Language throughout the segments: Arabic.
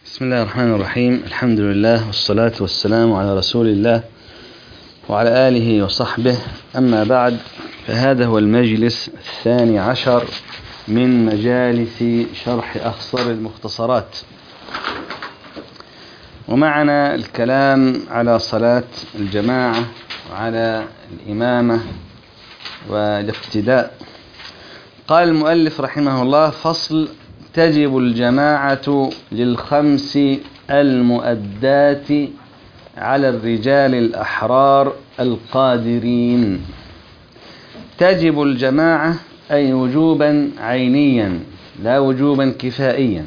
بسم الله الرحمن الرحيم. الحمد لله والصلاة والسلام على رسول الله وعلى آله وصحبه. أما بعد، فهذا هو المجلس 12 من مجالس شرح أخصر المختصرات، ومعنا الكلام على صلاة الجماعة وعلى الإمامة والاقتداء. قال المؤلف رحمه الله: فصل: تجب الجماعة للخمس المؤدات على الرجال الأحرار القادرين. تجب الجماعة أي وجوبا عينيا لا وجوبا كفائيا.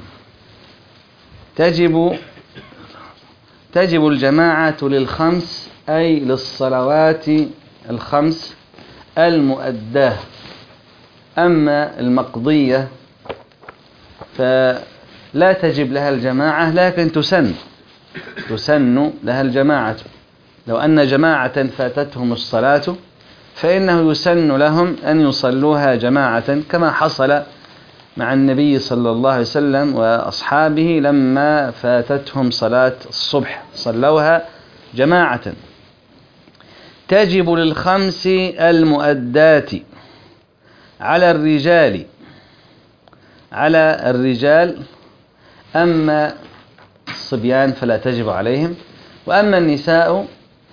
تجب الجماعة للخمس أي للصلوات الخمس المؤداه. أما المقضية فلا تجب لها الجماعة، لكن تسن لها الجماعة. لو أن جماعة فاتتهم الصلاة فإنه يسن لهم أن يصلوها جماعة، كما حصل مع النبي صلى الله عليه وسلم وأصحابه لما فاتتهم صلاة الصبح صلوها جماعة. تجب للخمس المؤدات على الرجال، أما الصبيان فلا تجب عليهم، وأما النساء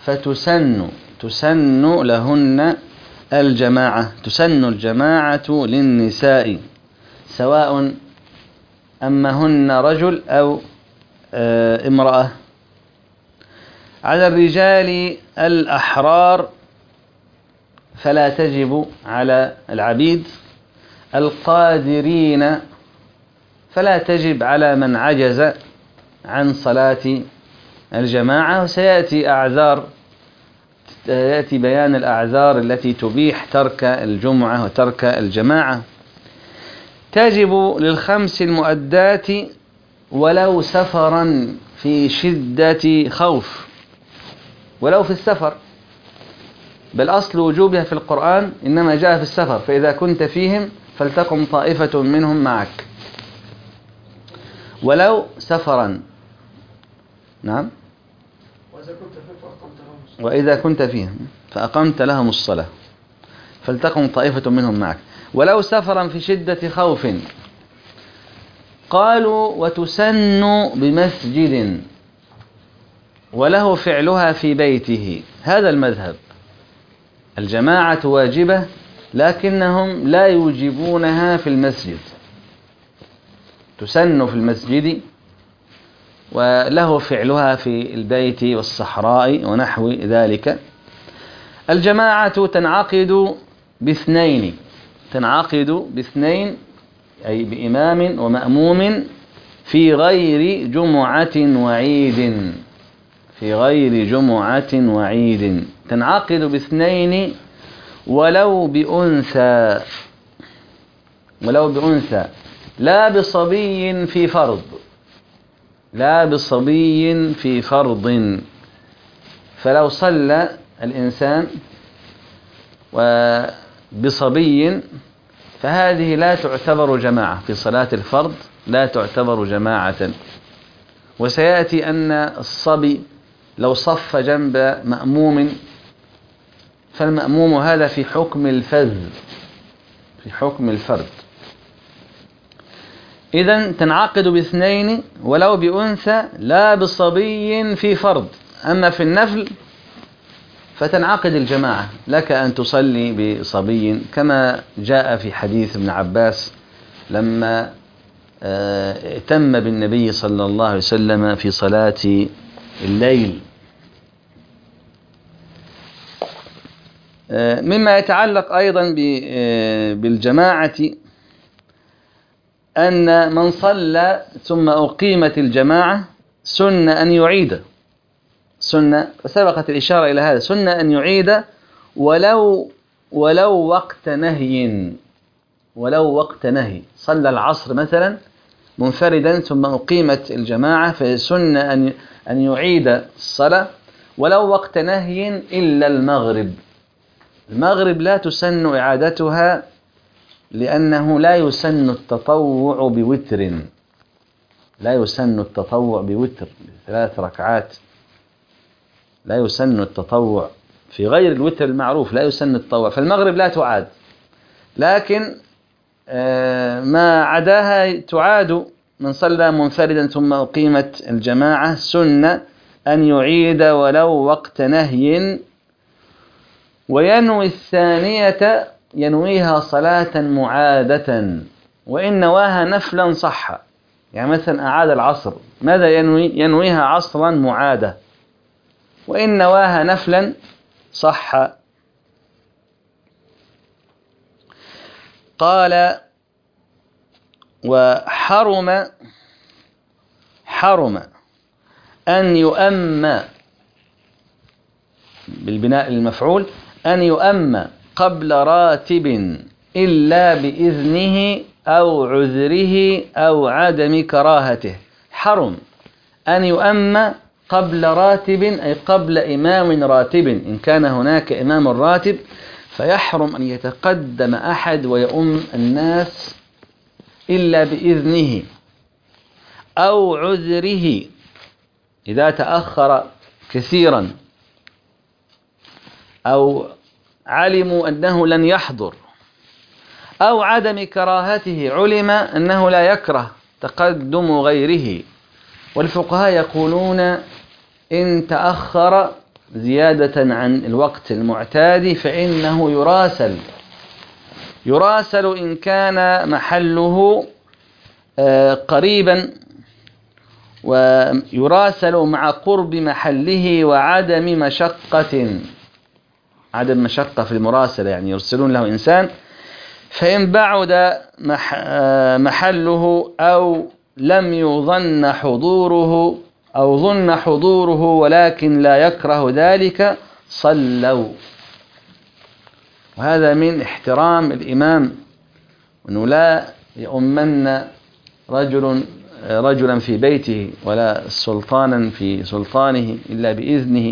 فتسن لهن الجماعة. تسن الجماعة للنساء سواء أمهن رجل أو امرأة. على الرجال الأحرار فلا تجب على العبيد. القادرين فلا تجب على من عجز عن صلاة الجماعة، وسيأتي بيان الأعذار التي تبيح ترك الجمعة وترك الجماعة. تجب للخمس المؤدات ولو سفرا في شدة خوف، ولو في السفر، بل أصل وجوبها في القرآن إنما جاء في السفر: فإذا كنت فيهم فلتقم طائفة منهم معك. ولو سفرا، نعم، وإذا كنت فيهم فأقمت لهم الصلاة فلتقم طائفة منهم معك. ولو سفرا في شدة خوف. قالوا: وتسن بمسجد وله فعلها في بيته. هذا المذهب، الجماعة واجبة لكنهم لا يوجبونها في المسجد، تسن في المسجد وله فعلها في البيت والصحراء ونحو ذلك. الجماعة تنعقد باثنين، أي بإمام ومأموم في غير جمعة وعيد. تنعقد باثنين ولو بأنثى، لا بصبي في فرض. فلو صلى الإنسان وبصبي فهذه لا تعتبر جماعة في صلاة الفرض، لا تعتبر جماعة. وسيأتي أن الصبي لو صف جنب مأموم فالمأموم هذا في حكم الفرد. إذن تنعقد باثنين ولو بأنثى لا بصبي في فرض. أما في النفل فتنعقد الجماعة، لك أن تصلي بصبي كما جاء في حديث ابن عباس لما ائتم بالنبي صلى الله عليه وسلم في صلاة الليل. مما يتعلق أيضا بالجماعة أن من صلى ثم أقيمت الجماعة سن أن يعيد، سبقت الإشارة إلى هذا، سن أن يعيد ولو وقت نهي. صلى العصر مثلا منفردا ثم أقيمت الجماعة فسن أن يعيد الصلاة ولو وقت نهي إلا المغرب لا تسن إعادتها، لأنه لا يسن التطوع بوتر، لا يسن التطوع بوتر 3 ركعات، لا يسن التطوع في غير الوتر المعروف، لا يسن التطوع. فالمغرب لا تعاد، لكن ما عداها تعاد. من صلى منفردا ثم أقيمت الجماعة سنة أن يعيد ولو وقت نهي، وينوي الثانية ينويها صلاة معادة، وإن نواها نفلا صح. يعني مثلا أعاد العصر، ماذا ينوي؟ ينويها عصرا معادة، وإن نواها نفلا صح. قال: حرم أن يؤم بالبناء المفعول، أن يؤم قبل راتب إلا بإذنه أو عذره أو عدم كراهته. حرم أن يؤم قبل راتب، أي قبل إمام راتب. إن كان هناك إمام راتب فيحرم أن يتقدم أحد ويؤم الناس إلا بإذنه أو عذره، إذا تأخر كثيرا أو علموا أنه لن يحضر، أو عدم كراهته، علم أنه لا يكره تقدم غيره. والفقهاء يقولون إن تأخر زيادة عن الوقت المعتاد فإنه يراسل إن كان محله قريبا، ويراسل مع قرب محله وعدم مشقة، عدم مشقة في المراسلة، يعني يرسلون له إنسان. فإن بعد محله أو لم يظن حضوره أو ظن حضوره ولكن لا يكره ذلك صلوا. وهذا من احترام الإمام، أنه لا يؤمن رجلا في بيته ولا سلطانا في سلطانه إلا بإذنه.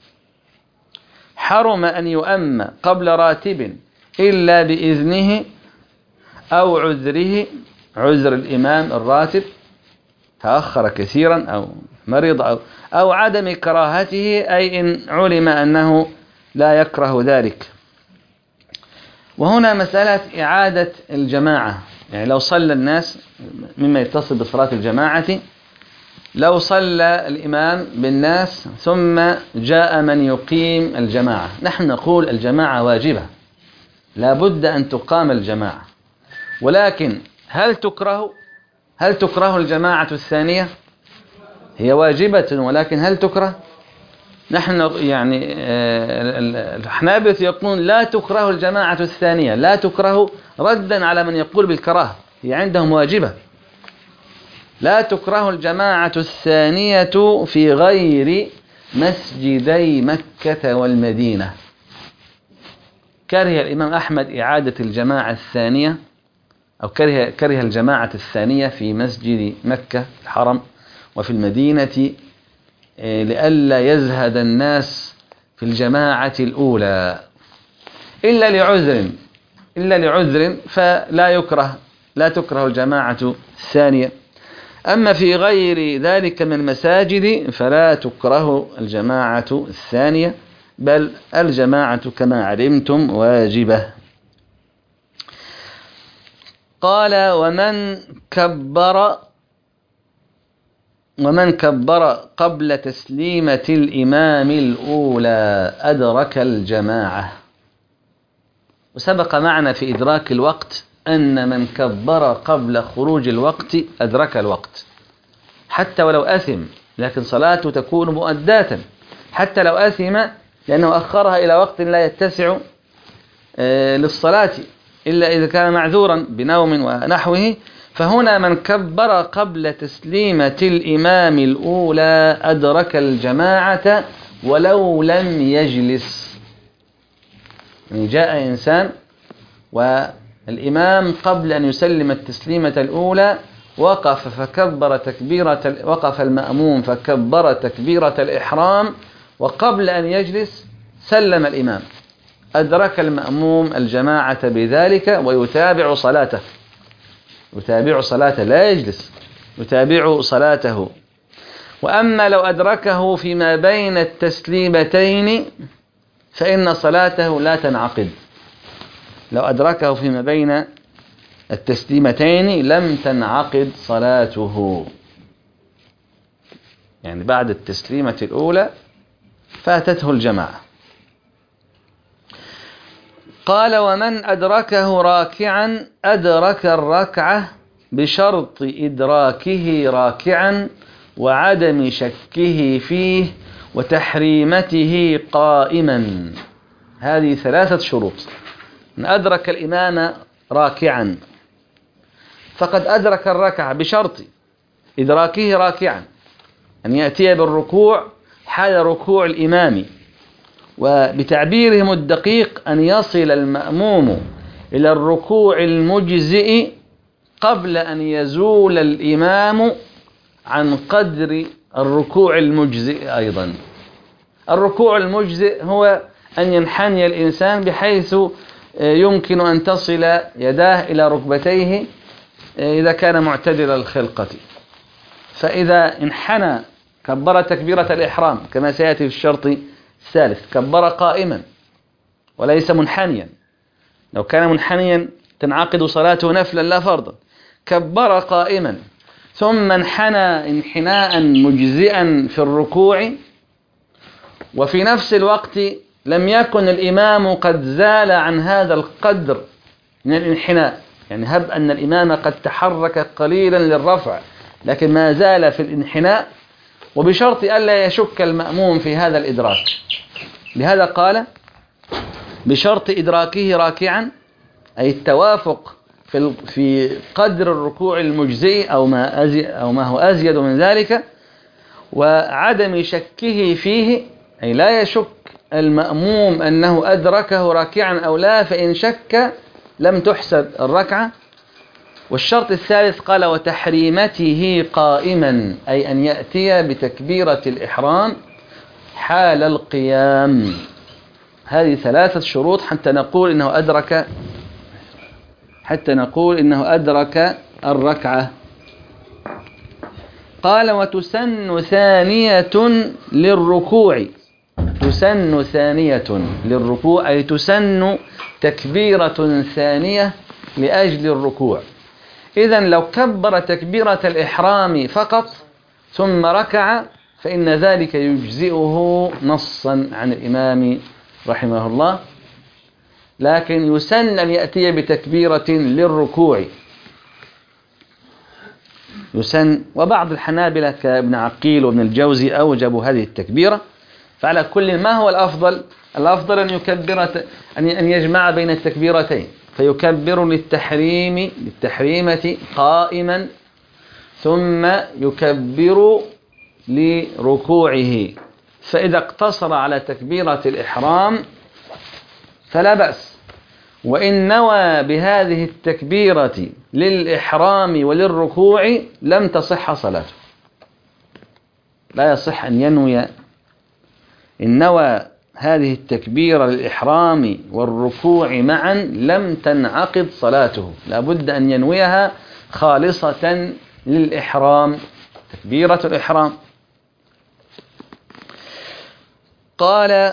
حرم أن يؤم قبل راتب إلا بإذنه أو عذره، عذر الإمام الراتب تأخر كثيرا أو مرض أو عدم كراهته، أي إن علم أنه لا يكره ذلك. وهنا مسألة إعادة الجماعة، يعني لو صلى الناس، مما يتصل بصلاة الجماعة، لو صلى الإمام بالناس ثم جاء من يقيم الجماعة، نحن نقول الجماعة واجبة، لا بد أن تقام الجماعة، ولكن هل تكره الجماعة الثانية؟ هي واجبة، ولكن هل تكره؟ نحن يعني الحنابلة يقولون لا تكره الجماعة الثانية، لا تكره ردا على من يقول بالكراهة، هي عندهم واجبة. لا تكره الجماعة الثانية في غير مسجدي مكة والمدينة. كره الإمام أحمد إعادة الجماعة الثانية، أو كره الجماعة الثانية في مسجد مكة الحرم وفي المدينة، لئلا يزهد الناس في الجماعة الأولى إلا لعذر فلا يكره، لا تكره الجماعة الثانية. أما في غير ذلك من المساجد فلا تكره الجماعة الثانية، بل الجماعة كما علمتم واجبة. قال: ومن كبر قبل تسليمة الإمام الأولى أدرك الجماعة. وسبق معنا في إدراك الوقت أن من كبر قبل خروج الوقت أدرك الوقت، حتى ولو أثم، لكن صلاته تكون مؤداة حتى لو أثم، لأنه أخرها إلى وقت لا يتسع للصلاة إلا إذا كان معذورا بنوم ونحوه. فهنا من كبر قبل تسليمة الإمام الأولى أدرك الجماعة ولو لم يجلس. يعني جاء إنسان والإمام قبل أن يسلم التسليمة الأولى وقف وقف المأموم فكبر تكبيرة الإحرام، وقبل أن يجلس سلم الإمام، أدرك المأموم الجماعة بذلك ويتابع صلاته، لا يجلس، يتابع صلاته. وأما لو أدركه فيما بين التسليمتين فإن صلاته لا تنعقد. لو أدركه فيما بين التسليمتين لم تنعقد صلاته، يعني بعد التسليمة الأولى فاتته الجماعة. قال: ومن أدركه راكعا أدرك الركعة بشرط إدراكه راكعا وعدم شكه فيه وتحريمته قائما. هذه 3 شروط. من أدرك الإمام راكعا فقد أدرك الركعة بشرط إدراكه راكعا، أن يأتي بالركوع حال ركوع الإمام، وبتعبيرهم الدقيق أن يصل المأموم إلى الركوع المجزئ قبل أن يزول الإمام عن قدر الركوع المجزئ أيضا. الركوع المجزئ هو أن ينحني الإنسان بحيث يمكن أن تصل يداه إلى ركبتيه إذا كان معتدل الخلقة. فإذا انحنى كبر تكبيرة الإحرام كما سيأتي في الشرط الثالث، كبر قائما وليس منحنيا. لو كان منحنيا تنعقد صلاته نفلا لا فرضا. كبر قائما ثم انحنى انحناء مجزئا في الركوع، وفي نفس الوقت لم يكن الإمام قد زال عن هذا القدر من الانحناء، يعني هب أن الإمام قد تحرك قليلا للرفع لكن ما زال في الانحناء، وبشرط ألا يشك المأموم في هذا الإدراك. لهذا قال: بشرط إدراكه راكعا، أي التوافق في قدر الركوع المجزئ أو ما هو أزيد من ذلك، وعدم شكه فيه، أي لا يشك المأموم أنه أدركه راكعا أو لا، فإن شك لم تحسب الركعة. والشرط الثالث قال: وتحريمته قائما، أي أن يأتي بتكبيرة الإحرام حال القيام. هذه 3 شروط حتى نقول إنه أدرك الركعة. قال: وتسن ثانية للركوع. تسن ثانية للركوع، أي تسن تكبيرة ثانية لأجل الركوع. إذن لو كبر تكبيرة الإحرام فقط ثم ركع فإن ذلك يجزئه نصا عن الإمام رحمه الله، لكن يسن أن يأتي بتكبيرة للركوع، يسن. وبعض الحنابلة كابن عقيل وابن الجوزي أوجبوا هذه التكبيرة. فعلى كل ما هو الأفضل؟ الأفضل أن يجمع بين التكبيرتين، فيكبر للتحريمة قائما ثم يكبر لركوعه. فإذا اقتصر على تكبيرة الإحرام فلا بأس، وإن نوى بهذه التكبيرة للإحرام وللركوع لم تصح صلاته. لا يصح أن ينوي، إن نوى هذه التكبيرة للإحرام والركوع معا لم تنعقد صلاته، لا بد أن ينويها خالصة للإحرام، تكبيرة الإحرام. قال: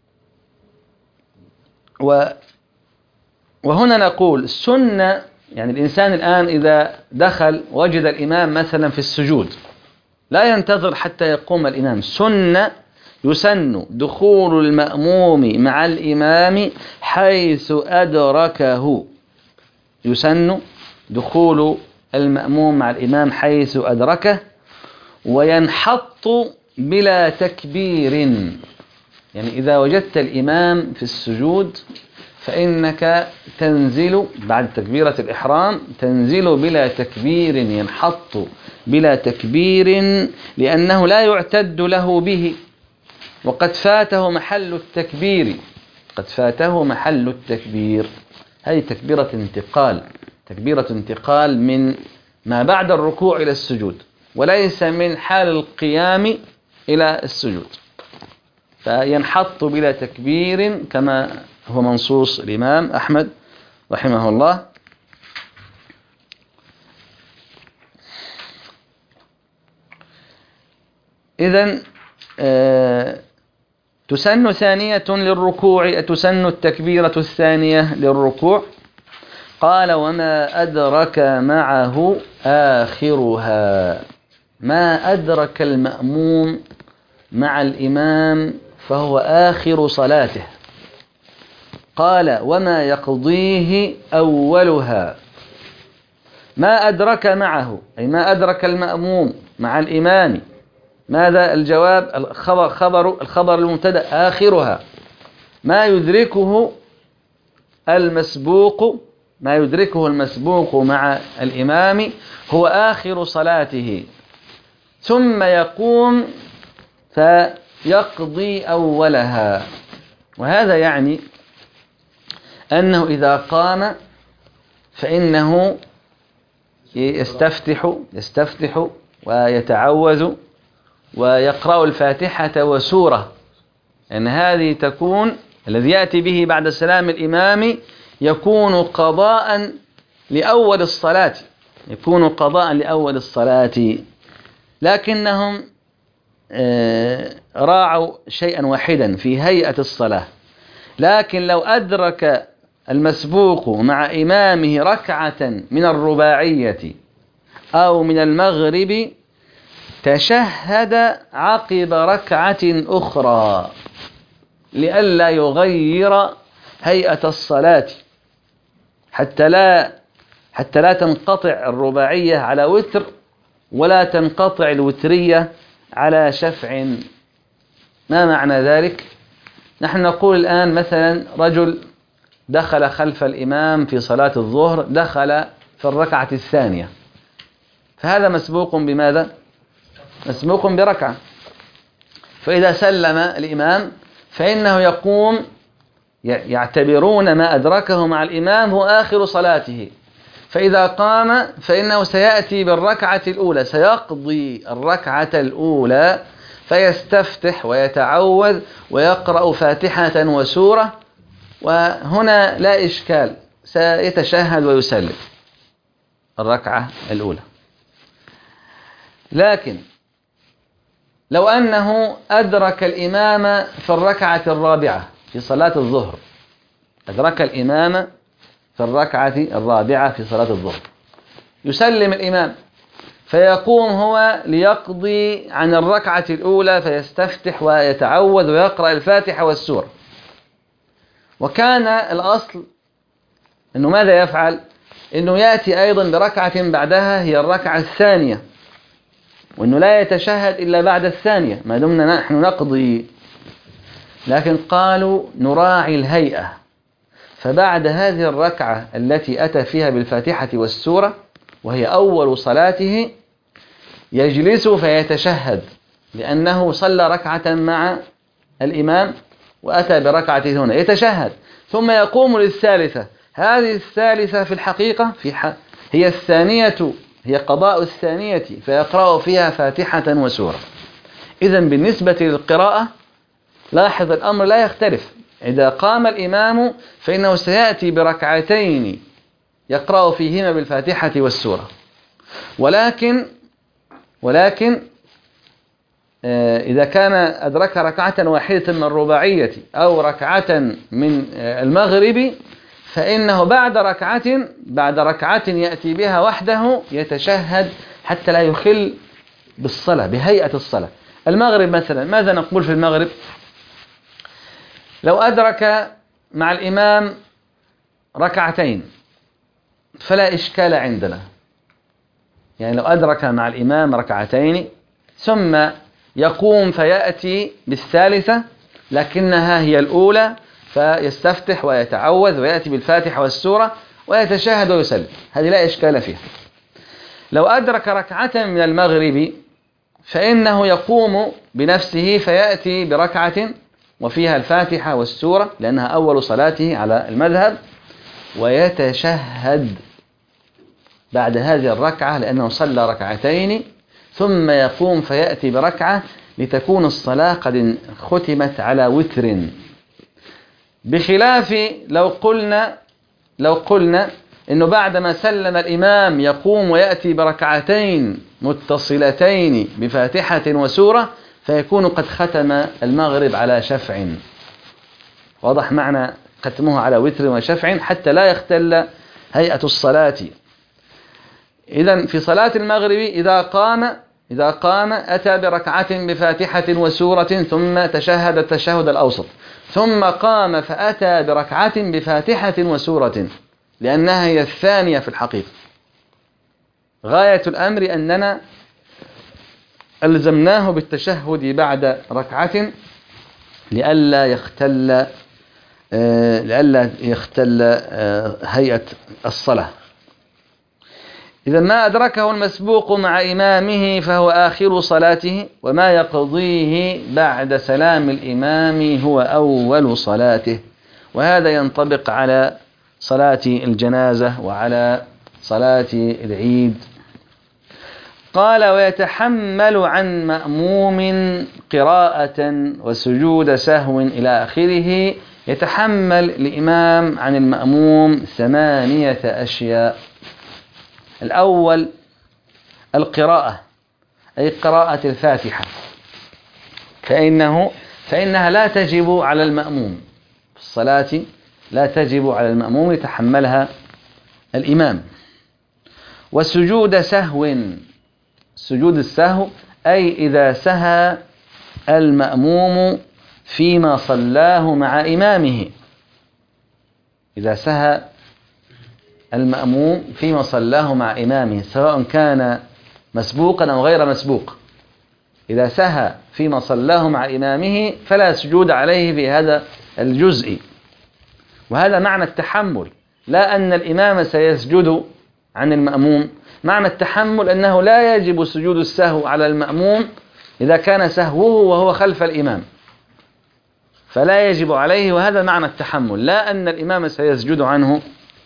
وهنا نقول سنة، يعني الإنسان الآن إذا دخل وجد الإمام مثلا في السجود لا ينتظر حتى يقوم الإمام. سنة يسن دخول المأموم مع الإمام حيث أدركه. يسن دخول المأموم مع الإمام حيث أدركه، وينحط بلا تكبير. يعني إذا وجدت الإمام في السجود فإنك تنزل بعد تكبيرة الإحرام، تنزل بلا تكبير، ينحط بلا تكبير، لأنه لا يعتد له به، وقد فاته محل التكبير، قد فاته محل التكبير. هذه تكبيرة انتقال، تكبيرة انتقال من ما بعد الركوع إلى السجود، وليس من حال القيام إلى السجود. فينحط بلا تكبير كما هو منصوص الإمام أحمد رحمه الله. إذن تسن ثانية للركوع، تسن التكبيرة الثانية للركوع. قال وما أدرك معه آخرها، ما أدرك المأموم مع الإمام فهو آخر صلاته. قال وما يقضيه أولها. ما أدرك معه أي ما أدرك المأموم مع الإمام. ماذا الجواب؟ الخبر المبتدأ آخرها. ما يدركه المسبوق مع الإمام هو آخر صلاته، ثم يقوم فيقضي أولها. وهذا يعني أنه إذا قام فإنه يستفتح ويتعوذ ويقرأ الفاتحة وسورة، أن هذه تكون الذي يأتي به بعد سلام الإمام يكون قضاء لأول الصلاة، لكنهم راعوا شيئا واحدا في هيئة الصلاة. لكن لو أدرك المسبوق مع إمامه ركعة من الرباعية أو من المغرب تشهد عقب ركعة أخرى لئلا يغير هيئة الصلاة، حتى لا تنقطع الرباعية على وتر ولا تنقطع الوترية على شفع. ما معنى ذلك؟ نحن نقول الآن مثلا رجل دخل خلف الإمام في صلاة الظهر، دخل في الركعة الثانية، فهذا مسبوق بماذا؟ مسبوق بركعة. فإذا سلم الإمام فإنه يقوم، يعتبرون ما أدركه مع الإمام هو آخر صلاته، فإذا قام فإنه سيأتي بالركعة الأولى، سيقضي الركعة الأولى فيستفتح ويتعوذ ويقرأ فاتحة وسورة، وهنا لا إشكال، سيتشهد ويسلم الركعة الأولى. لكن لو أنه أدرك الإمام في الركعة الرابعة في صلاة الظهر، أدرك الإمام في الركعة الرابعة في صلاة الظهر، يسلم الإمام فيقوم هو ليقضي عن الركعة الأولى فيستفتح ويتعوذ ويقرأ الفاتحة والسورة. وكان الأصل أنه ماذا يفعل؟ أنه يأتي أيضا بركعة بعدها هي الركعة الثانية، وأنه لا يتشهد إلا بعد الثانية ما دمنا نحن نقضي. لكن قالوا نراعي الهيئة، فبعد هذه الركعة التي أتى فيها بالفاتحة والسورة وهي أول صلاته يجلس فيتشهد، لأنه صلى ركعة مع الإمام وأتى بركعة هنا، يتشهد ثم يقوم للثالثة. هذه الثالثة في الحقيقة هي الثانية، هي قضاء الثانية، فيقرأ فيها فاتحة وسورة. إذن بالنسبة للقراءة لاحظ الأمر لا يختلف. إذا قام الإمام فإنه سيأتي بركعتين يقرأ فيهما بالفاتحة والسورة، ولكن إذا كان أدرك ركعة واحدة من الرباعية أو ركعة من المغرب فإنه بعد ركعة يأتي بها وحده يتشهد حتى لا يخل بالصلاة بهيئة الصلاة. المغرب مثلا، ماذا نقول في المغرب؟ لو أدرك مع الإمام ركعتين فلا إشكال عندنا، يعني لو أدرك مع الإمام ركعتين ثم يقوم فيأتي بالثالثة لكنها هي الأولى، فيستفتح ويتعوذ ويأتي بالفاتحة والسورة ويتشهد ويسلم، هذه لا إشكال فيها. لو أدرك ركعة من المغرب فإنه يقوم بنفسه فيأتي بركعة وفيها الفاتحة والسورة لأنها أول صلاته على المذهب، ويتشهد بعد هذه الركعة لأنه صلى ركعتين، ثم يقوم فيأتي بركعة لتكون الصلاة قد ختمت على وتر. بخلاف لو قلنا إنه بعدما سلم الإمام يقوم ويأتي بركعتين متصلتين بفاتحة وسورة، فيكون قد ختم المغرب على شفع. واضح معنى ختمه على وتر وشفع حتى لا يختل هيئة الصلاة. إذن في صلاة المغرب إذا قام أتى بركعة بفاتحة وسورة ثم تشهد التشهد الأوسط، ثم قام فأتى بركعة بفاتحة وسورة، لأنها هي الثانية في الحقيقة. غاية الأمر أننا ألزمناه بالتشهد بعد ركعة لئلا يختل هيئة الصلاة. إذا ما أدركه المسبوق مع إمامه فهو آخر صلاته، وما يقضيه بعد سلام الإمام هو أول صلاته. وهذا ينطبق على صلاة الجنازة وعلى صلاة العيد. قال: ويتحمل عن مأموم قراءة وسجود سهو إلى آخره. يتحمل الإمام عن المأموم 8 أشياء. الأول القراءة، أي قراءة الفاتحة، فإنها لا تجب على المأموم في الصلاة، لا تجب على المأموم يتحملها الإمام. وسجود سهو، سجود السهو أي إذا سهى المأموم فيما صلاه مع إمامه، إذا سهى المأموم فيما صلاه مع إمامه سواء كان مسبوقا أو غير مسبوق، إذا سهى فيما صلاه مع إمامه فلا سجود عليه في هذا الجزء. وهذا معنى التحمل، لا أن الإمام سيسجد عن المأموم. معنى التحمل أنه لا يجب سجود السهو على المأموم إذا كان سهوه وهو خلف الإمام، فلا يجب عليه، وهذا معنى التحمل، لا أن الإمام سيسجد عنه.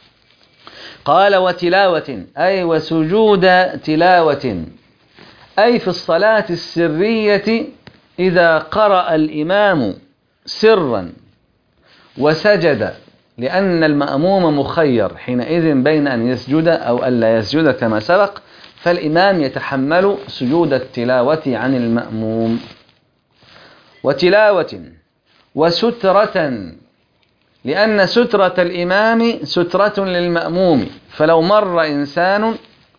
قال: وتلاوة، أي وسجود تلاوة، أي في الصلاة السرية إذا قرأ الإمام سرا وسجد، لأن المأموم مخير حينئذ بين أن يسجد أو ألا يسجد كما سبق، فالإمام يتحمل سجود التلاوة عن المأموم. وتلاوة وسترة، لأن سترة الإمام سترة للمأموم، فلو مر إنسان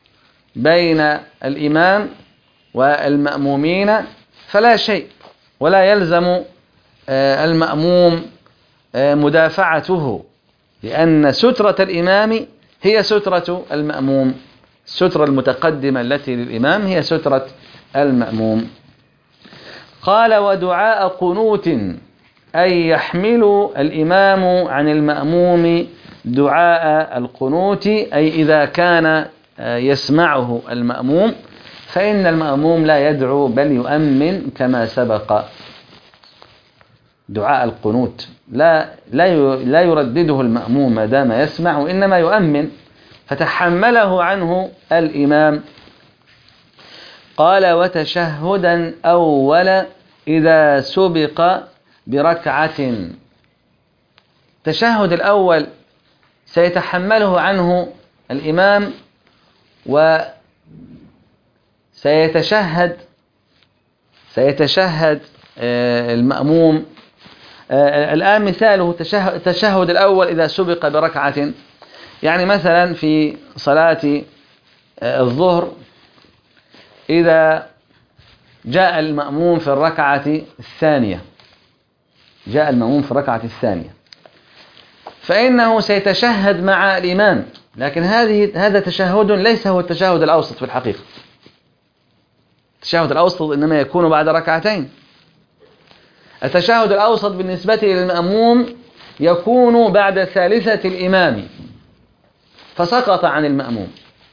بين الإمام والمأمومين فلا شيء، ولا يلزم المأموم مدافعته، لأن سترة الإمام هي سترة المأموم. السترة المتقدمة التي للإمام هي سترة المأموم. قال: ودعاء قنوت، أي يحمل الإمام عن المأموم دعاء القنوت، أي إذا كان يسمعه المأموم، فإن المأموم لا يدعو بل يؤمن كما سبق. دعاء القنوت لا يردده المأموم ما دام يسمع، وإنما يؤمن، فتحمله عنه الإمام. قال: وتشهدا أول إذا سبق بركعة، التشهد الأول سيتحمله عنه الإمام وسيتشهد المأموم. الآن مثاله التشهد الأول إذا سبق بركعة، يعني مثلا في صلاة الظهر إذا جاء المأموم في الركعة الثانية، فإنه سيتشهد مع الإمام، لكن هذا تشهد ليس هو التشهد الأوسط في الحقيقة. التشهد الأوسط إنما يكون بعد ركعتين. التشهد الأوسط بالنسبة للمأموم يكون بعد ثالثة الإمام، فسقط عن المأموم.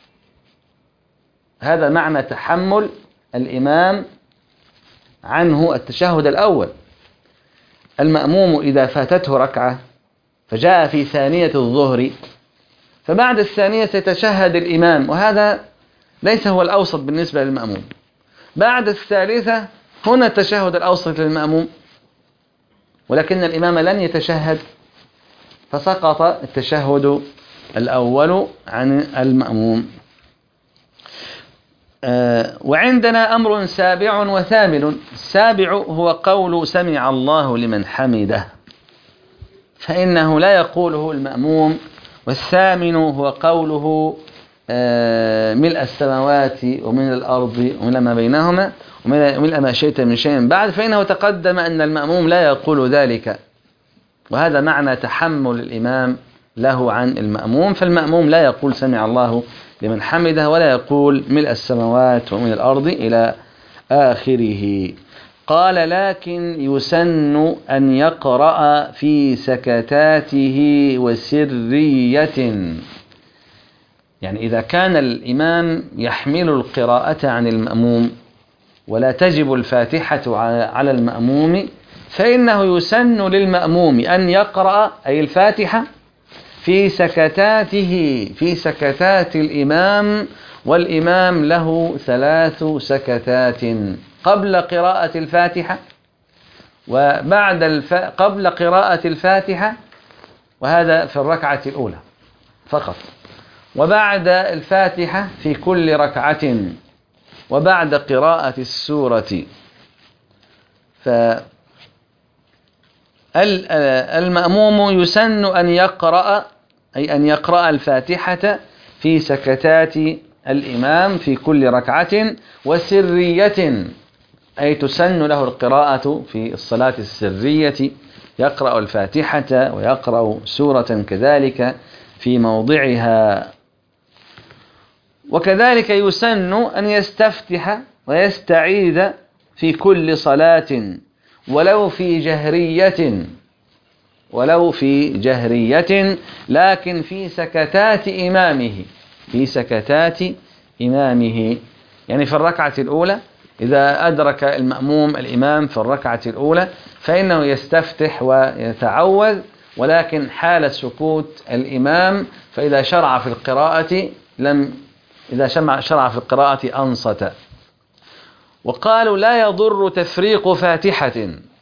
هذا معنى تحمل الإمام عنه التشهد الأول. المأموم إذا فاتته ركعة فجاء في ثانية الظهر، فبعد الثانية سيتشهد الإمام، وهذا ليس هو الأوسط بالنسبة للمأموم. بعد الثالثة هنا التشهد الأوسط للمأموم، ولكن الإمام لن يتشهد، فسقط التشهد الأول عن المأموم. وعندنا أمر سابع وثامن. السابع هو قول سمع الله لمن حمده، فإنه لا يقوله المأموم. والثامن هو قوله ملء السماوات ومن الأرض ومن ما بينهما وملء ما شئت من شيء بعد، فإنه تقدم أن المأموم لا يقول ذلك، وهذا معنى تحمل الإمام له عن المأموم. فالمأموم لا يقول سمع الله لمن حمده، ولا يقول ملء السماوات ومن الأرض إلى آخره. قال لكن يسن أن يقرأ في سكتاته وسرية، يعني إذا كان الإمام يحمل القراءة عن المأموم ولا تجب الفاتحة على المأموم، فإنه يسن للمأموم أن يقرأ أي الفاتحة في سكتاته، في سكتات الإمام، والإمام له 3 سكتات: قبل قراءة الفاتحة، وبعد قبل قراءة الفاتحة، وهذا في الركعة الأولى فقط، وبعد الفاتحة في كل ركعة، وبعد قراءة السورة. فالمأموم يسن أن يقرأ، أي أن يقرأ الفاتحة في سكتات الإمام في كل ركعة، وسرية أي تسن له القراءة في الصلاة السرية، يقرأ الفاتحة ويقرأ سورة كذلك في موضعها. وكذلك يسن أن يستفتح ويستعيذ في كل صلاة ولو في جهرية، لكن في سكتات إمامه، يعني في الركعة الأولى إذا أدرك المأموم الإمام في الركعة الأولى فإنه يستفتح ويتعوذ، ولكن حال سكوت الإمام فإذا شرع في القراءة أنصت. وقالوا لا يضر تفريق فاتحة،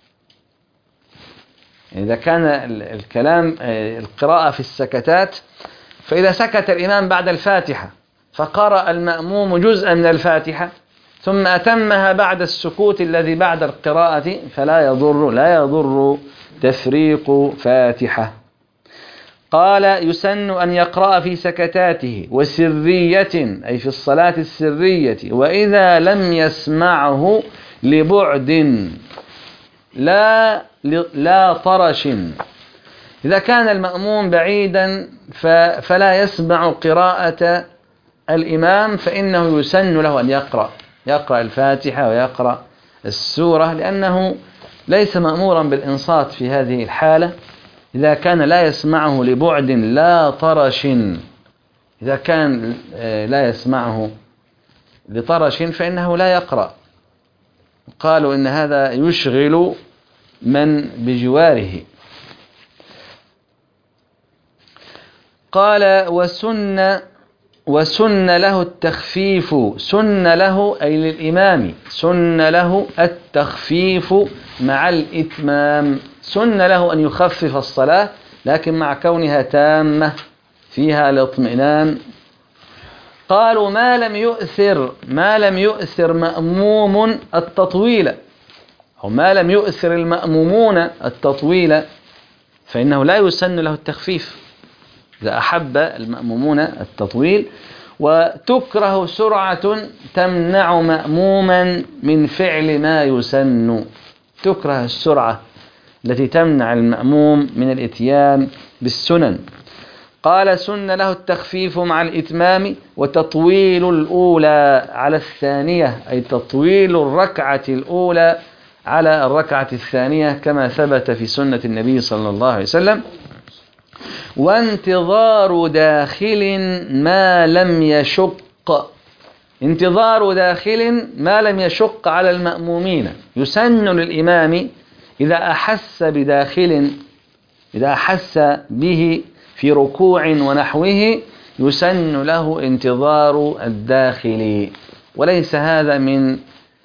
إذا كان الكلام القراءة في السكتات، فإذا سكت الإمام بعد الفاتحة فقرأ المأموم جزءا من الفاتحة ثم أتمها بعد السكوت الذي بعد القراءة، فلا يضر تفريق فاتحة. قال يسن أن يقرأ في سكتاته وسرية، أي في الصلاة السرية، وإذا لم يسمعه لبعد لا طرش. إذا كان المأموم بعيدا فلا يسمع قراءة الإمام، فإنه يسن له أن يقرأ الفاتحة ويقرأ السورة، لأنه ليس مأمورا بالإنصات في هذه الحالة إذا كان لا يسمعه لبعد لا طرش. إذا كان لا يسمعه لطرش فإنه لا يقرأ. قالوا إن هذا يشغل من بجواره. قال وسن له التخفيف، سن له أي للإمام، سن له التخفيف مع الإتمام، سن له أن يخفف الصلاة لكن مع كونها تامة فيها الاطمئنان. قالوا ما لم يؤثر مأموم التطويل، أو ما لم يؤثر المأمومون التطويل، فإنه لا يسن له التخفيف إذا أحب المأمومون التطويل. وتكره سرعة تمنع مأموما من فعل ما يسن، تكره السرعة التي تمنع المأموم من الإتيان بالسنن. قال سن له التخفيف مع الإتمام، وتطويل الأولى على الثانية، أي تطويل الركعة الأولى على الركعة الثانية كما ثبت في سنة النبي صلى الله عليه وسلم. وانتظار داخل ما لم يشق، انتظار داخل ما لم يشق على المأمومين. يسن للإمام إذا أحس بداخل، إذا أحس به في ركوع ونحوه، يسن له انتظار الداخل، وليس هذا من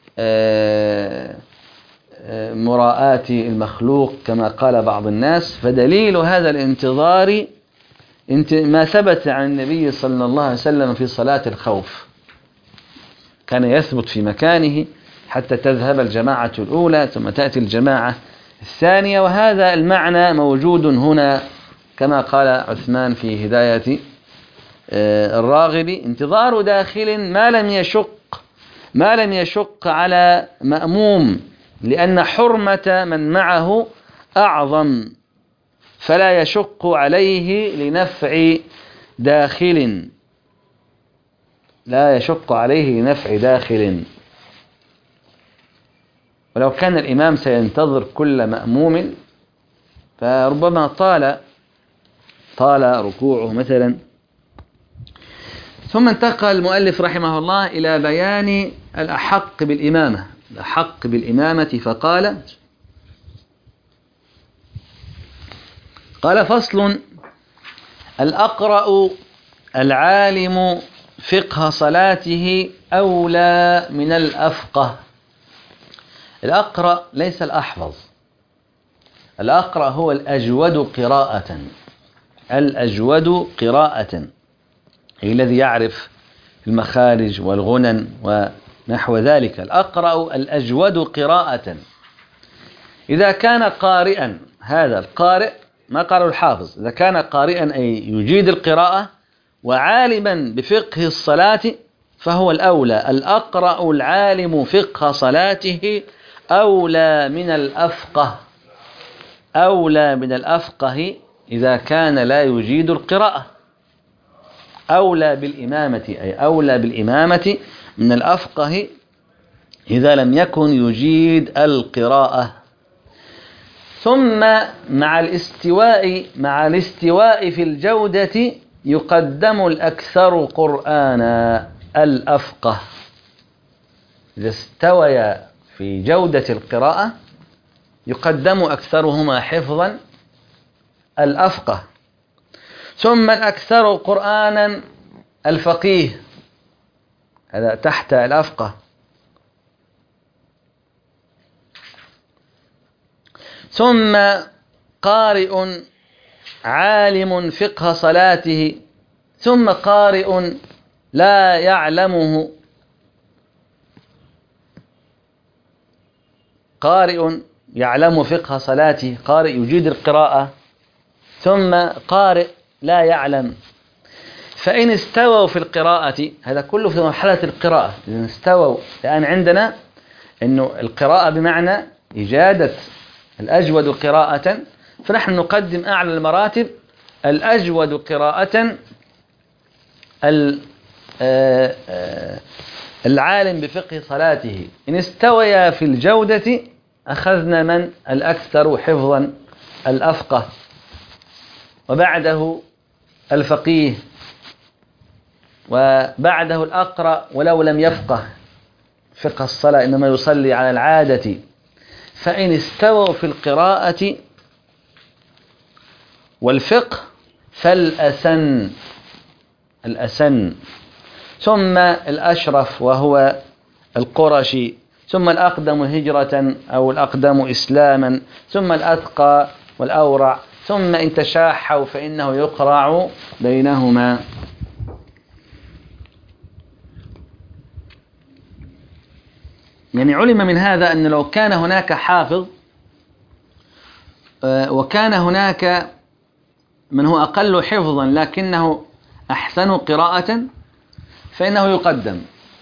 مراءاة المخلوق كما قال بعض الناس. فدليل هذا الانتظار ما ثبت عن النبي صلى الله عليه وسلم في صلاة الخوف، كان يثبت في مكانه حتى تذهب الجماعة الأولى ثم تأتي الجماعة الثانية. وهذا المعنى موجود هنا كما قال عثمان في هداية الراغب: انتظار داخل ما لم يشق على مأموم، لأن حرمة من معه أعظم، فلا يشق عليه لنفع داخل، لا يشق عليه لنفع داخل. ولو كان الإمام سينتظر كل مأموم فربما طال ركوعه مثلا. ثم انتقل المؤلف رحمه الله إلى بيان الأحق بالإمامة فقال: فصل: الأقرأ العالم فقه صلاته أولى من الأفقه. الأقرأ ليس الأحفظ، الأقرأ هو الأجود قراءة، أي الذي يعرف المخارج والغنن ونحو ذلك. الأقرأ الأجود قراءة. إذا كان قارئا، هذا القارئ ما قاله الحافظ، إذا كان قارئا أي يجيد القراءة وعالما بفقه الصلاة فهو الأولى. الأقرأ العالم فقه صلاته أولى من الأفقه إذا كان لا يجيد القراءة. أولى بالإمامة من الأفقه إذا لم يكن يجيد القراءة. ثم مع الاستواء في الجودة يقدم الأكثر قرآنا الأفقه. إذا استوي في جودة القراءة يقدم أكثرهما حفظا الأفقه. ثم الأكثر قرآنا الفقيه، هذا تحت الأفقه. ثم قارئ عالم فقه صلاته، ثم قارئ لا يعلمه، قارئ يعلم فقه صلاته، قارئ يجيد القراءة، ثم قارئ لا يعلم. فإن استووا في القراءة، هذا كله في مرحلة القراءة، إذا استووا، لأن عندنا أنه القراءة بمعنى إجادة الأجود قراءة، فنحن نقدم أعلى المراتب الأجود قراءة العالم بفقه صلاته. إن استويا في الجودة أخذنا من الأكثر حفظا الأفقه، وبعده الفقيه، وبعده الأقرأ ولو لم يفقه فقه الصلاة، إنما يصلي على العادة. فإن استووا في القراءة والفقه فالأسن، ثم الأشرف وهو القرشي، ثم الأقدم هجرة أو الأقدم إسلاما، ثم الأتقى والأورع، ثم إن تشاحوا فإنه يقرع بينهما. يعني علم من هذا أن لو كان هناك حافظ وكان هناك من هو أقل حفظا لكنه أحسن قراءة فإنه يقدم.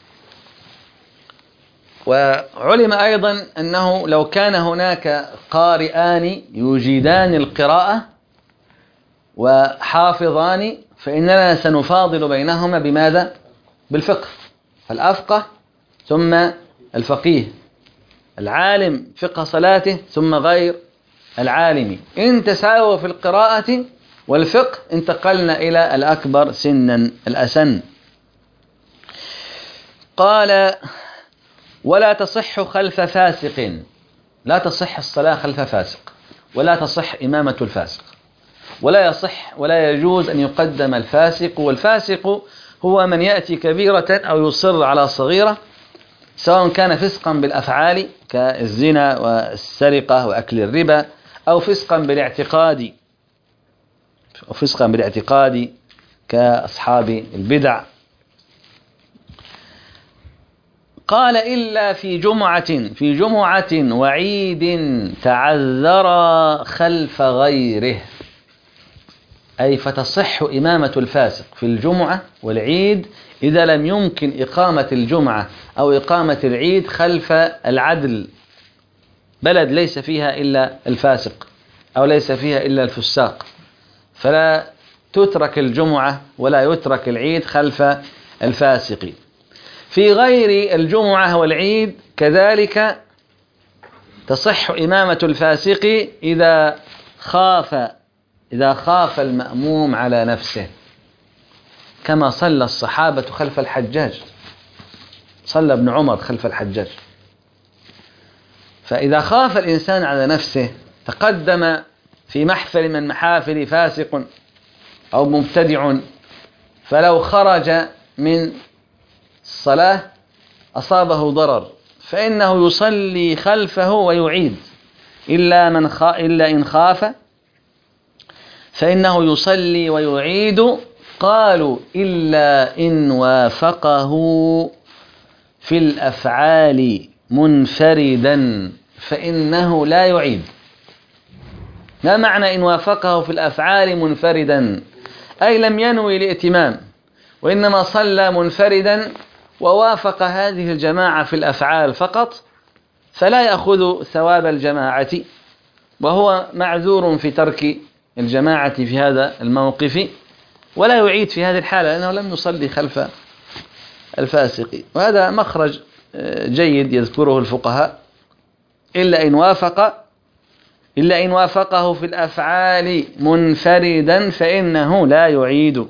وعلم أيضا أنه لو كان هناك قارئان يجيدان القراءة وحافظان فإننا سنفاضل بينهما بماذا؟ بالفقه، فالأفقه ثم الفقيه، العالم فقه صلاته ثم غير العالم. إن تساووا في القراءة والفقه انتقلنا إلى الأكبر سنا الأسن. قال: ولا تصح خلف فاسق، لا تصح الصلاة خلف فاسق، ولا تصح إمامة الفاسق، ولا يصح ولا يجوز أن يقدم الفاسق. والفاسق هو من يأتي كبيرة أو يصر على صغيرة، سواء كان فسقا بالأفعال كالزنا والسرقة وأكل الربا، أو فسقا بالاعتقاد كأصحاب البدع. قال إلا في جمعة وعيد تعذر خلف غيره، أي فتصح إمامة الفاسق في الجمعة والعيد إذا لم يمكن إقامة الجمعة أو إقامة العيد خلف العدل، بلد ليس فيها إلا الفاسق أو ليس فيها إلا الفساق، فلا تترك الجمعة ولا يترك العيد خلف الفاسق. في غير الجمعة والعيد كذلك تصح إمامة الفاسق إذا خاف المأموم على نفسه، كما صلى الصحابة خلف الحجاج، صلى ابن عمر خلف الحجاج. فإذا خاف الإنسان على نفسه تقدم في محفل من محافل فاسق أو مبتدع، فلو خرج من الصلاة أصابه ضرر، فإنه يصلي خلفه ويعيد، إلا إن خاف فإنه يصلي ويعيد. قالوا إلا إن وافقه في الأفعال منفردا فإنه لا يعيد. ما معنى إن وافقه في الأفعال منفردا؟ أي لم ينوي الائتمام وإنما صلى منفردا ووافق هذه الجماعة في الأفعال فقط، فلا يأخذ ثواب الجماعة، وهو معذور في ترك الجماعة في هذا الموقف، ولا يعيد في هذه الحالة لأنه لم يصلي خلف الفاسق. وهذا مخرج جيد يذكره الفقهاء، إلا إن وافقه في الأفعال منفردا فإنه لا يعيد.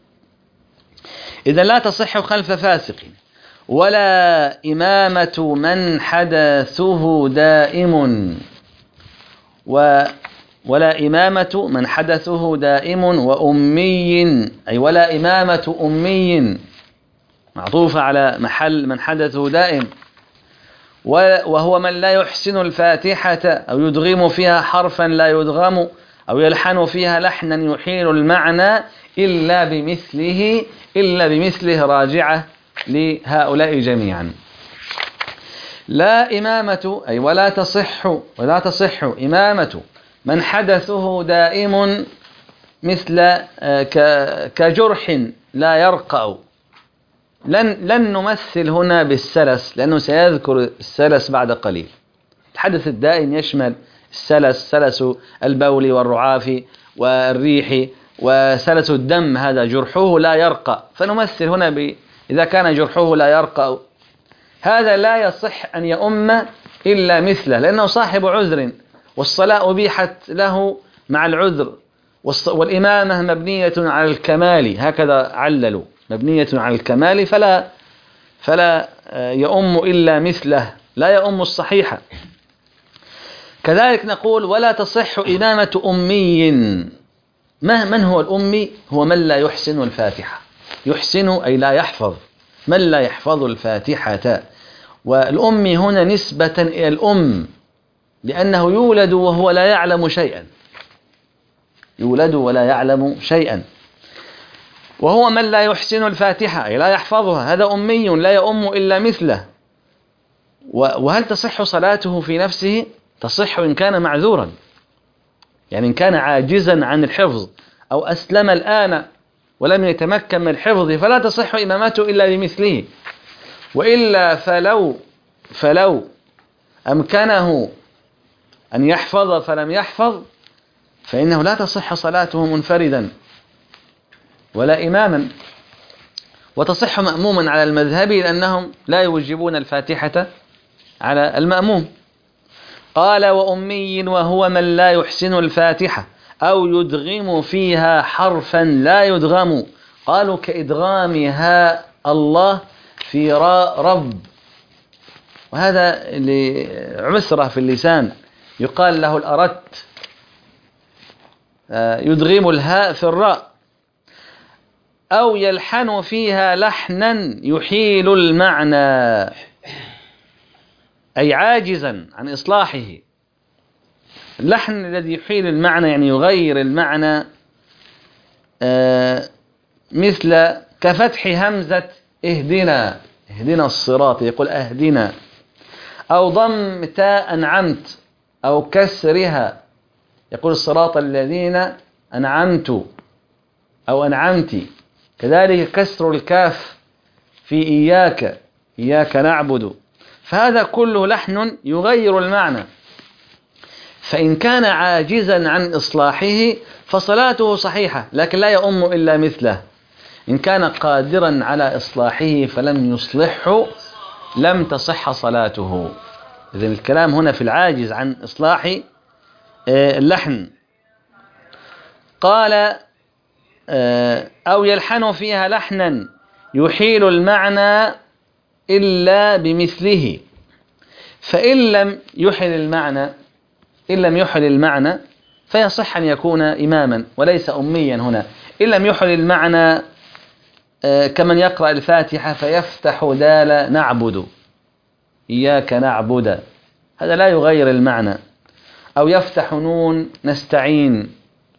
إذا لا تصح خلف فاسق، ولا إمامة من حدثه دائم، ولا إمامة من حدثه دائم وأمي، أي ولا إمامة أمي معطوفة على محل من حدثه دائم، وهو من لا يحسن الفاتحة أو يدغم فيها حرفا لا يدغم أو يلحن فيها لحنا يحيل المعنى إلا بمثله راجعة لهؤلاء جميعا. لا إمامة أي ولا تصح إمامة من حدثه دائم مثل كجرح لا يرقع. لن نمثل هنا بالسلس لأنه سيذكر السلس بعد قليل. الحدث الدائم يشمل سلس البول والرعاف والريح وسلس الدم، هذا جرحه لا يرقع، فنمثل هنا إذا كان جرحه لا يرقع هذا لا يصح أن يؤم إلا مثله، لأنه صاحب عذر والصلاة أبيحت له مع العذر، والإمامة مبنية على الكمال، هكذا عللوا، مبنية على الكمال، فلا يؤم إلا مثله، لا يؤم الصحيحة. كذلك نقول ولا تصح إمامة أمي. من هو الأمي؟ هو من لا يحسن الفاتحة. يحسن أي لا يحفظ، من لا يحفظ الفاتحة. والأمي هنا نسبة إلى الأم، لأنه يولد وهو لا يعلم شيئا، يولد ولا يعلم شيئا، وهو من لا يحسن الفاتحة أي لا يحفظها، هذا أمي لا يؤم إلا مثله. وهل تصح صلاته في نفسه؟ تصح إن كان معذورا، يعني إن كان عاجزا عن الحفظ أو أسلم الآن ولم يتمكن من الحفظ فلا تصح إمامته إلا بمثله. وإلا فلو أمكنه أن يحفظ فلم يحفظ فإنه لا تصح صلاته منفردا ولا إماما، وتصح مأموما على المذهب لأنهم لا يوجبون الفاتحة على المأموم. قال وأمي وهو من لا يحسن الفاتحة أو يدغم فيها حرفا لا يدغم. قالوا كإدغامها الله في راء رب، وهذا لعسرة في اللسان يقال له الأردت، يدغم الهاء في الراء. أو يلحن فيها لحنا يحيل المعنى أي عاجزا عن إصلاحه. اللحن الذي يحيل المعنى يعني يغير المعنى، مثل كفتح همزة اهدنا اهدنا الصراط، يقول أهدنا. أو ضم تاء أنعمت أو كسرها، يقول الصراط الذين أنعمت أو أنعمت. كذلك كسر الكاف في إياك، إياك نعبد. فهذا كله لحن يغير المعنى. فإن كان عاجزا عن إصلاحه فصلاته صحيحة لكن لا يؤم إلا مثله. إن كان قادرا على إصلاحه فلم يصلحه لم تصح صلاته. إذن الكلام هنا في العاجز عن إصلاح اللحن. قال أو يلحن فيها لحنا يحيل المعنى إلا بمثله. فإن لم يحل المعنى فيصح أن يكون إماما وليس أميا هنا. إن لم يحل المعنى كمن يقرأ الفاتحة فيفتح دال نعبد، إياك نعبد، هذا لا يغير المعنى. أو يفتح نون نستعين،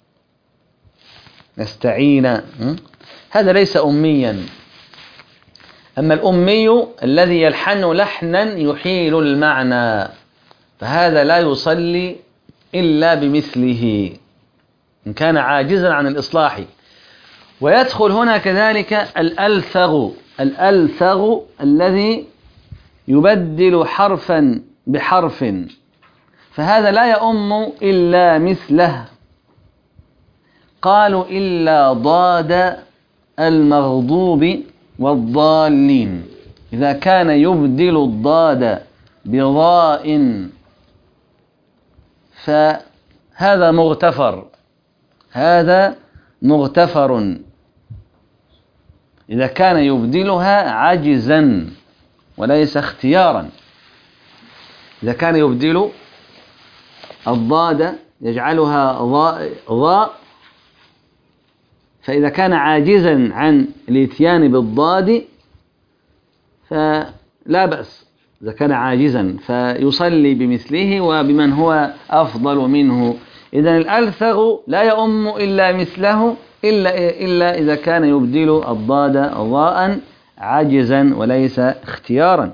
هذا ليس أميا. أما الأمي الذي يلحن لحنا يحيل المعنى فهذا لا يصلي إلا بمثله إن كان عاجزا عن الإصلاح. ويدخل هنا كذلك الألثغ الذي يبدل حرفا بحرف، فهذا لا يؤم إلا مثله. قالوا إلا ضاد المغضوب والضالين، إذا كان يبدل الضاد بضاء فهذا مغتفر، إذا كان يبدلها عجزا وليس اختيارا. إذا كان يبدل الضاد يجعلها ضاء، فإذا كان عاجزا عن الاتيان بالضاد فلا بأس، إذا كان عاجزا فيصلي بمثله وبمن هو أفضل منه. إذن الألثغ لا يؤم إلا مثله إلا إذا كان يبدل الضاد ضاء عاجزا وليس اختيارا.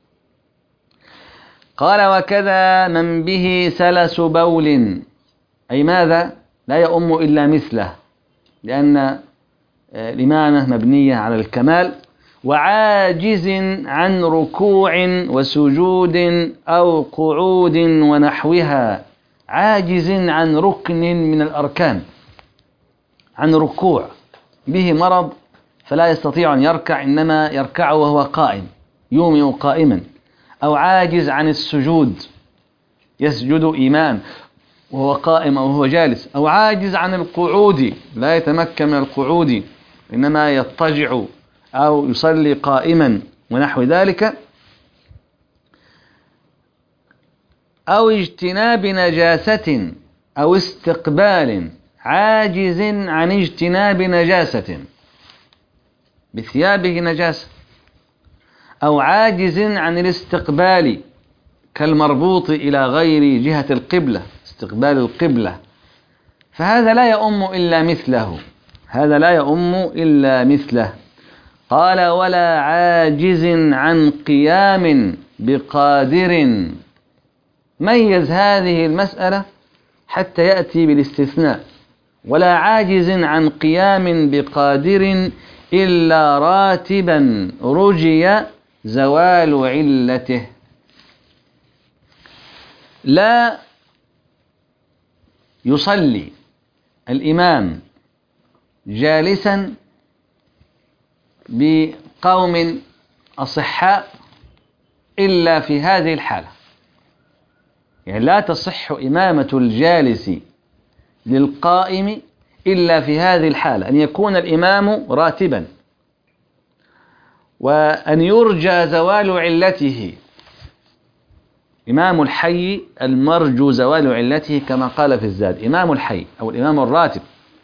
قال وكذا من به سلس بول، أي ماذا؟ لا يؤم إلا مثله، لأن الإمامة مبنية على الكمال. وعاجز عن ركوع وسجود أو قعود ونحوها، عاجز عن ركن من الأركان، عن ركوع، به مرض فلا يستطيع أن يركع، إنما يركع وهو قائم، يومئ قائما. أو عاجز عن السجود، يسجد إيمان وهو قائم أو هو جالس. أو عاجز عن القعود، لا يتمكن من القعود إنما يضطجع أو يصلي قائما ونحو ذلك. أو اجتناب نجاسة أو استقبال، عاجز عن اجتناب نجاسة، بثيابه نجاسة. أو عاجز عن الاستقبال كالمربوط إلى غير جهة القبلة، استقبال القبلة، فهذا لا يؤم إلا مثله. قال ولا عاجز عن قيام بقادر. ميز هذه المسألة حتى يأتي بالاستثناء. ولا عاجز عن قيام بقادر إلا راتبا رجي زوال علته. لا يصلي الإمام جالسا بقوم أصحاء إلا في هذه الحالة، يعني لا تصح إمامة الجالس للقائم إلا في هذه الحالة، أن يكون الإمام راتبا وأن يرجى زوال علته. إمام الحي المرجو زوال علته كما قال في الزاد، إمام الحي أو الإمام الراتب.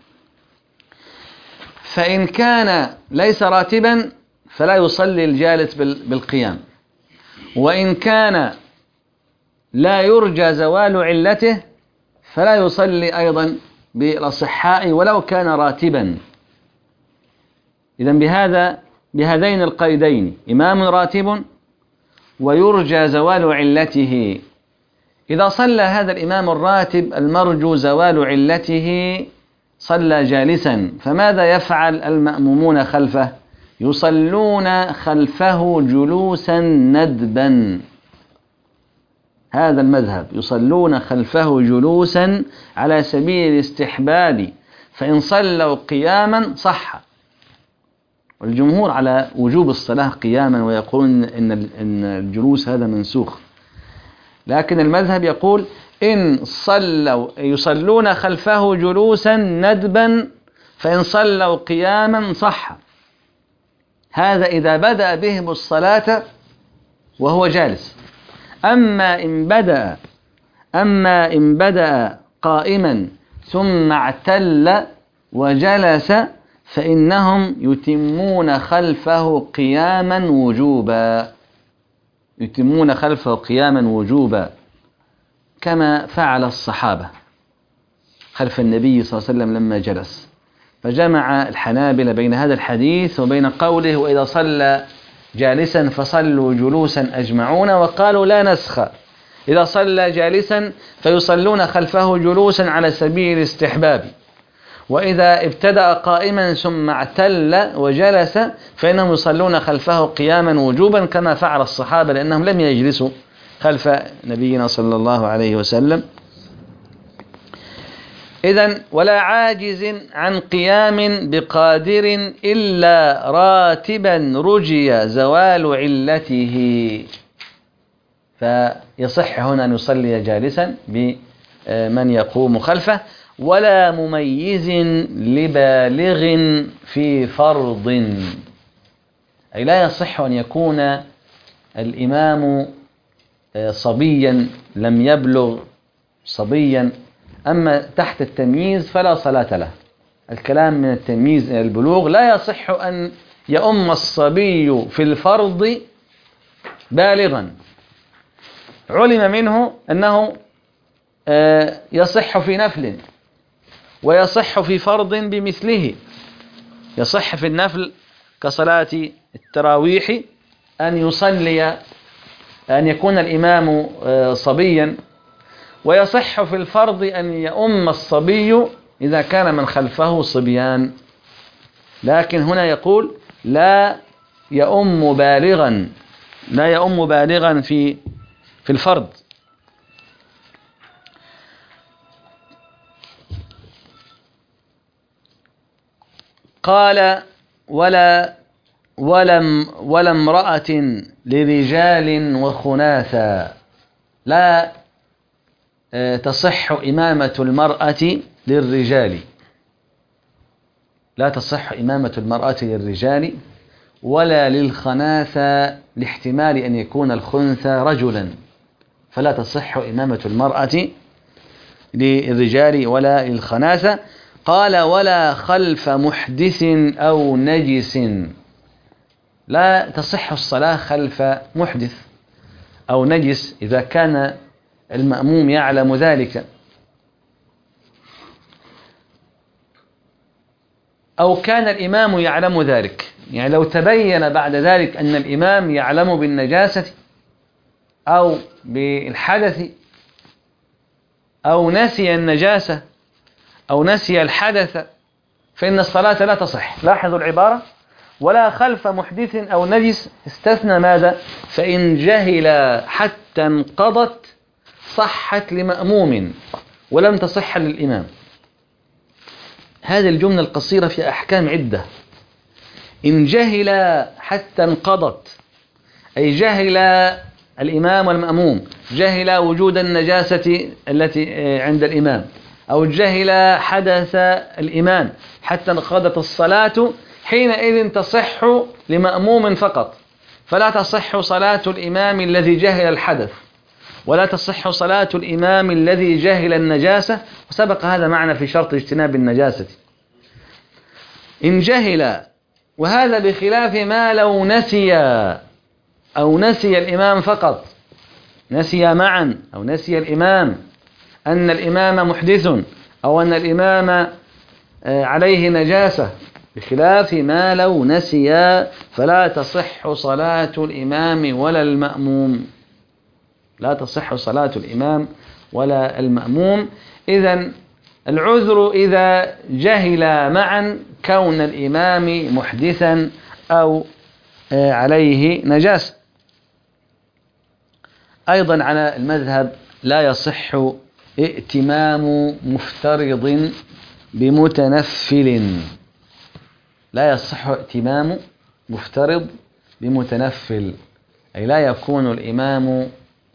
فإن كان ليس راتبا فلا يصلي الجالس بالقيام، وإن كان لا يرجى زوال علته فلا يصلي أيضا بالأصحاء ولو كان راتبا. إذن بهذين القيدين: إمام راتب ويرجى زوال علته. إذا صلى هذا الإمام الراتب المرجو زوال علته صلى جالسا، فماذا يفعل المأمومون خلفه؟ يصلون خلفه جلوسا ندبا. هذا المذهب، يصلون خلفه جلوسا على سبيل الاستحباب، فإن صلوا قياما صح. والجمهور على وجوب الصلاة قياما، ويقولون إن الجلوس هذا منسوخ، لكن المذهب يقول إن صلوا يصلون خلفه جلوسا ندبا، فإن صلوا قياما صح. هذا إذا بدأ بهم الصلاة وهو جالس. أما إن بدأ قائما ثم اعتل وجلس فإنهم يتمون خلفه قياما وجوبا، يتمون خلفه قياما وجوبا، كما فعل الصحابة خلف النبي صلى الله عليه وسلم لما جلس. فجمع الحنابلة بين هذا الحديث وبين قوله: وإذا صلى جالسا فصلوا جلوسا أجمعون، وقالوا لا نسخ، إذا صلى جالسا فيصلون خلفه جلوسا على سبيل الاستحباب، وإذا ابتدأ قائما ثم اعتل وجلس فإنهم يصلون خلفه قياما وجوبا، كما فعل الصحابة، لأنهم لم يجلسوا خلف نبينا صلى الله عليه وسلم. إذن ولا عاجز عن قيام بقادر إلا راتبا رجي زوال علته، فيصح هنا أن يصلي جالسا بمن يقوم خلفه، ولا مميز لبالغ في فرض، أي لا يصح أن يكون الإمام صبيا لم يبلغ صبيا، أما تحت التمييز فلا صلاة له. الكلام من التمييز إلى البلوغ لا يصح أن يؤم الصبي في الفرض بالغا، علم منه أنه يصح في نفل ويصح في فرض بمثله. يصح في النفل كصلاة التراويح أن يكون الإمام صبيا، ويصح في الفرض أن يؤم الصبي إذا كان من خلفه صبيان، لكن هنا يقول لا يؤم بالغا في الفرض. قال ولا امرأة لرجال وخناثا، لا تصح إمامة المرأة للرجال، لا تصح إمامة المرأة للرجال ولا للخناثة، لاحتمال أن يكون الخنثى رجلا، فلا تصح إمامة المرأة للرجال ولا للخناثة. قال ولا خلف محدث أو نجس، لا تصح الصلاة خلف محدث أو نجس إذا كان المأموم يعلم ذلك، أو كان الإمام يعلم ذلك. يعني لو تبين بعد ذلك أن الإمام يعلم بالنجاسة أو بالحدث أو نسي النجاسة أو نسي الحدث فإن الصلاة لا تصح. لاحظوا العبارة: ولا خلف محدث أو نجس، استثنى ماذا؟ فإن جهل حتى انقضت صحت لمأموم ولم تصح للإمام. هذه الجملة القصيرة في أحكام عدة. إن جهل حتى انقضت، أي جهل الإمام والمأموم، جهل وجود النجاسة التي عند الإمام، أو جهل حدث الإمام حتى انقضت الصلاة، حينئذ تصح لمأموم فقط، فلا تصح صلاة الإمام الذي جهل الحدث، ولا تصح صلاة الإمام الذي جهل النجاسة، وسبق هذا معنا في شرط اجتناب النجاسة. إن جهل، وهذا بخلاف ما لو نسي أو نسي الإمام فقط، نسي معا أو نسي الإمام أن الإمام محدث أو أن الإمام عليه نجاسة، بخلاف ما لو نسيا فلا تصح صلاة الإمام ولا المأموم. لا تصح صلاة الإمام ولا المأموم. إذن العذر إذا جهل معا كون الإمام محدثا أو عليه نجاسة. أيضا على المذهب لا يصح ائتمام مفترض بمتنفل. لا يصح ائتمام مفترض بمتنفل، أي لا يكون الإمام